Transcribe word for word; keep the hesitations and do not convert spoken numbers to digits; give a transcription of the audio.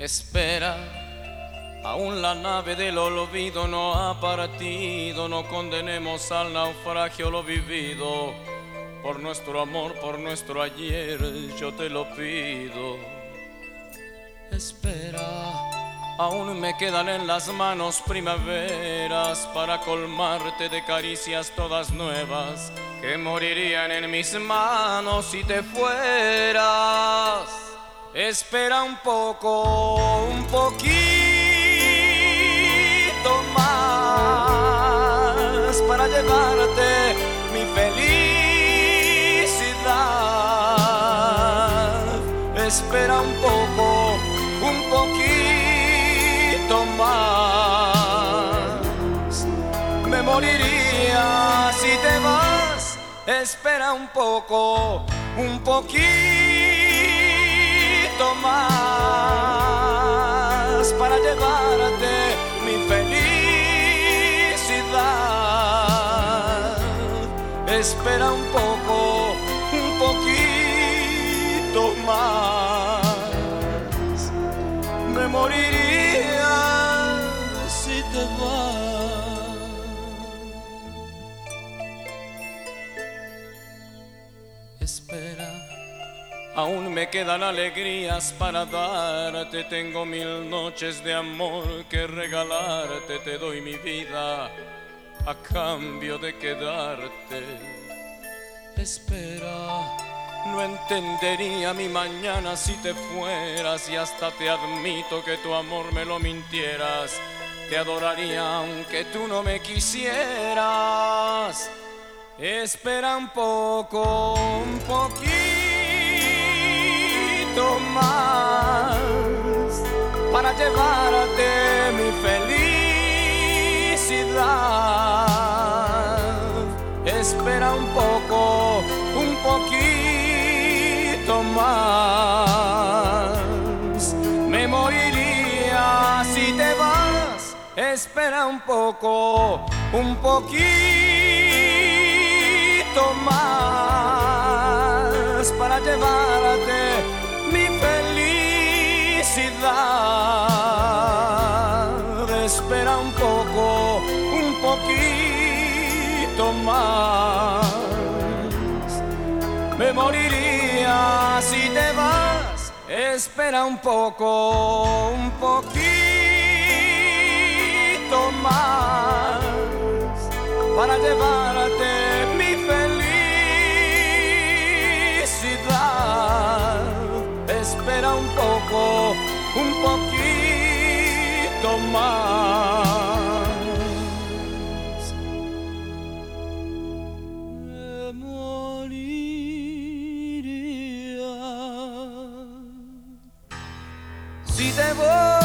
Espera, aún la nave del olvido no ha partido. No condenemos al naufragio lo vivido. Por nuestro amor, por nuestro ayer, yo te lo pido. Espera, aún me quedan en las manos primaveras para colmarte de caricias todas nuevas que morirían en mis manos si te fueras. Espera un poco, un poquito más para llevarte mi felicidad. Espera un poco, un poquito más. Me moriría si te vas. Espera un poco, un poquito más para llevarte mi felicidad. Espera un poco, un poquito más. Me moriría si te vas. Espera, aún me quedan alegrías para darte. Tengo mil noches de amor que regalarte. Te doy mi vida a cambio de quedarte. Espera, no entendería mi mañana si te fueras. Y hasta te admito que tu amor me lo mintieras. Te adoraría aunque tú no me quisieras. Espera un poco, un poquito más para llevarte mi felicidad. Espera un poco, un poquito más. Me moriría si te vas. Espera un poco, un poquito más para llevarte mi felicidad. Espera un poco, un poquito más. Me moriría si te vas. Espera un poco, un poquito más para llevarte mi felicidad. Espera un poco, un poquito más. Me moriría si te voy.